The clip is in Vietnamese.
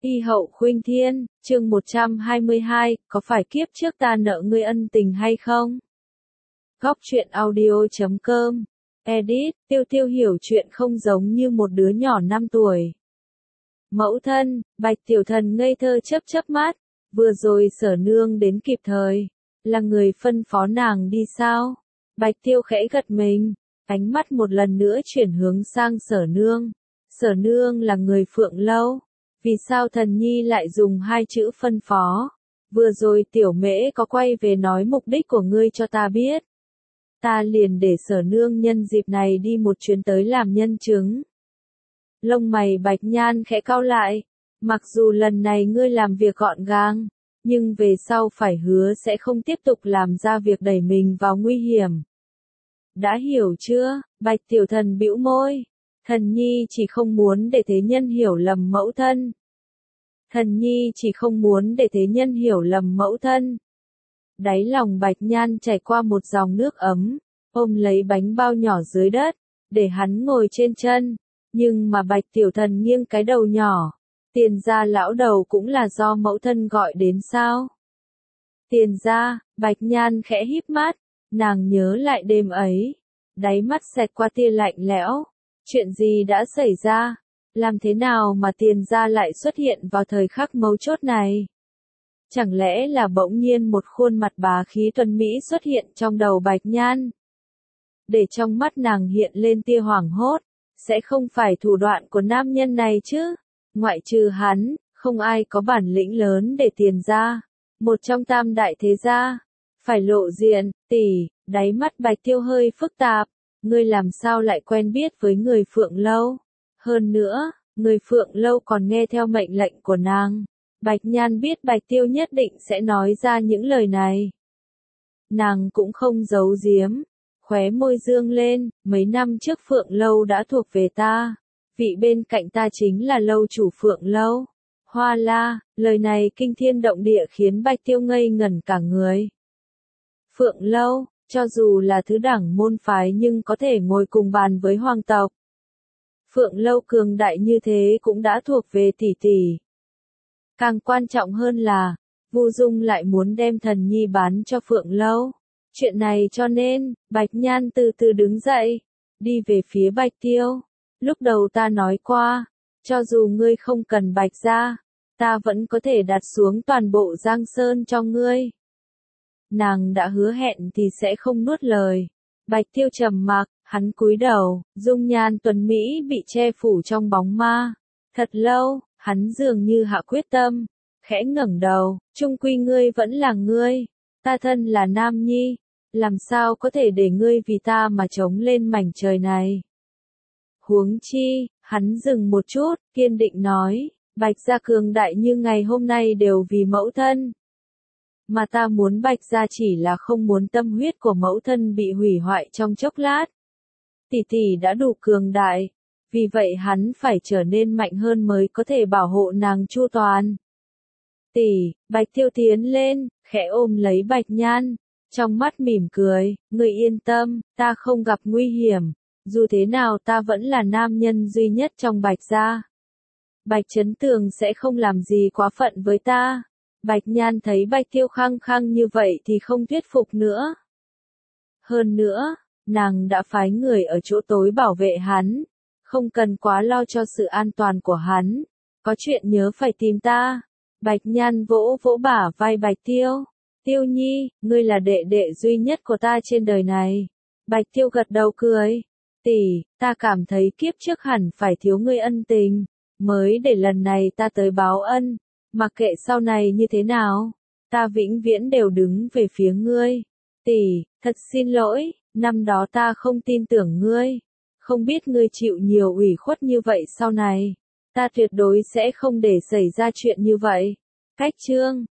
Y hậu khuynh thiên, chương 122, có phải kiếp trước ta nợ ngươi ân tình hay không? Góc truyện audio.com. Edit, Tiêu hiểu chuyện không giống như một đứa nhỏ 5 tuổi. Mẫu thân, Bạch tiểu thần ngây thơ chớp mắt, vừa rồi Sở nương đến kịp thời, là người phân phó nàng đi sao? Bạch Tiêu khẽ gật mình, ánh mắt một lần nữa chuyển hướng sang Sở nương. Sở nương là người Phượng Lâu. Vì sao thần nhi lại dùng hai chữ phân phó? Vừa rồi tiểu mễ có quay về nói mục đích của ngươi cho ta biết. Ta liền để Sở nương nhân dịp này đi một chuyến tới làm nhân chứng. Lông mày Bạch Nhan khẽ cau lại. Mặc dù lần này ngươi làm việc gọn gàng, nhưng về sau phải hứa sẽ không tiếp tục làm ra việc đẩy mình vào nguy hiểm. Đã hiểu chưa? Bạch tiểu thần bĩu môi. Thần nhi chỉ không muốn để thế nhân hiểu lầm mẫu thân. Thần nhi chỉ không muốn để thế nhân hiểu lầm mẫu thân. Đáy lòng Bạch Nhan chảy qua một dòng nước ấm, ôm lấy bánh bao nhỏ dưới đất, để hắn ngồi trên chân. Nhưng mà Bạch tiểu thần nghiêng cái đầu nhỏ. Tiền gia lão đầu cũng là do mẫu thân gọi đến sao? Tiền gia, Bạch Nhan khẽ híp mắt, nàng nhớ lại đêm ấy. Đáy mắt xẹt qua tia lạnh lẽo. Chuyện gì đã xảy ra? Làm thế nào mà Tiền gia lại xuất hiện vào thời khắc mấu chốt này? Chẳng lẽ là bỗng nhiên một khuôn mặt bá khí tuấn mỹ xuất hiện trong đầu Bạch Nhan? Để trong mắt nàng hiện lên tia hoảng hốt, sẽ không phải thủ đoạn của nam nhân này chứ? Ngoại trừ hắn, không ai có bản lĩnh lớn để Tiền gia, một trong tam đại thế gia, phải lộ diện. Tỷ, đáy mắt Bạch Tiêu hơi phức tạp. Ngươi làm sao lại quen biết với người Phượng Lâu? Hơn nữa, người Phượng Lâu còn nghe theo mệnh lệnh của nàng. Bạch Nhan biết Bạch Tiêu nhất định sẽ nói ra những lời này. Nàng cũng không giấu giếm, khóe môi dương lên, mấy năm trước Phượng Lâu đã thuộc về ta. Vị bên cạnh ta chính là lâu chủ Phượng Lâu. Hoa la, lời này kinh thiên động địa khiến Bạch Tiêu ngây ngẩn cả người. Phượng Lâu, cho dù là thứ đẳng môn phái nhưng có thể ngồi cùng bàn với hoàng tộc. Phượng Lâu cường đại như thế cũng đã thuộc về tỷ tỷ. Càng quan trọng hơn là, Vu Dung lại muốn đem thần nhi bán cho Phượng Lâu. Chuyện này cho nên, Bạch Nhan từ từ đứng dậy, đi về phía Bạch Tiêu. Lúc đầu ta nói qua, cho dù ngươi không cần Bạch gia, ta vẫn có thể đặt xuống toàn bộ Giang Sơn cho ngươi. Nàng đã hứa hẹn thì sẽ không nuốt lời. Bạch Tiêu trầm mặc, hắn cúi đầu, dung nhan tuấn mỹ bị che phủ trong bóng ma. Thật lâu, hắn dường như hạ quyết tâm, khẽ ngẩng đầu, chung quy ngươi vẫn là ngươi, ta thân là nam nhi, làm sao có thể để ngươi vì ta mà trống lên mảnh trời này. Huống chi, hắn dừng một chút, kiên định nói, Bạch gia cường đại như ngày hôm nay đều vì mẫu thân. Mà ta muốn Bạch gia chỉ là không muốn tâm huyết của mẫu thân bị hủy hoại trong chốc lát. Tỷ tỷ đã đủ cường đại, vì vậy hắn phải trở nên mạnh hơn mới có thể bảo hộ nàng chu toàn. Tỷ, Bạch Tiêu tiến lên, khẽ ôm lấy Bạch Nhan, trong mắt mỉm cười, ngươi yên tâm, ta không gặp nguy hiểm, dù thế nào ta vẫn là nam nhân duy nhất trong Bạch gia. Bạch Chấn Tường sẽ không làm gì quá phận với ta. Bạch Nhan thấy Bạch Tiêu khăng khăng như vậy thì không thuyết phục nữa. Hơn nữa, nàng đã phái người ở chỗ tối bảo vệ hắn, không cần quá lo cho sự an toàn của hắn, có chuyện nhớ phải tìm ta. Bạch Nhan vỗ vỗ bả vai Bạch Tiêu, Tiêu nhi, ngươi là đệ đệ duy nhất của ta trên đời này. Bạch Tiêu gật đầu cười, tỷ, ta cảm thấy kiếp trước hẳn phải thiếu ngươi ân tình, mới để lần này ta tới báo ân. Mặc kệ sau này như thế nào, ta vĩnh viễn đều đứng về phía ngươi. Tỷ, thật xin lỗi, năm đó ta không tin tưởng ngươi. Không biết ngươi chịu nhiều ủy khuất như vậy sau này. Ta tuyệt đối sẽ không để xảy ra chuyện như vậy. Cách chương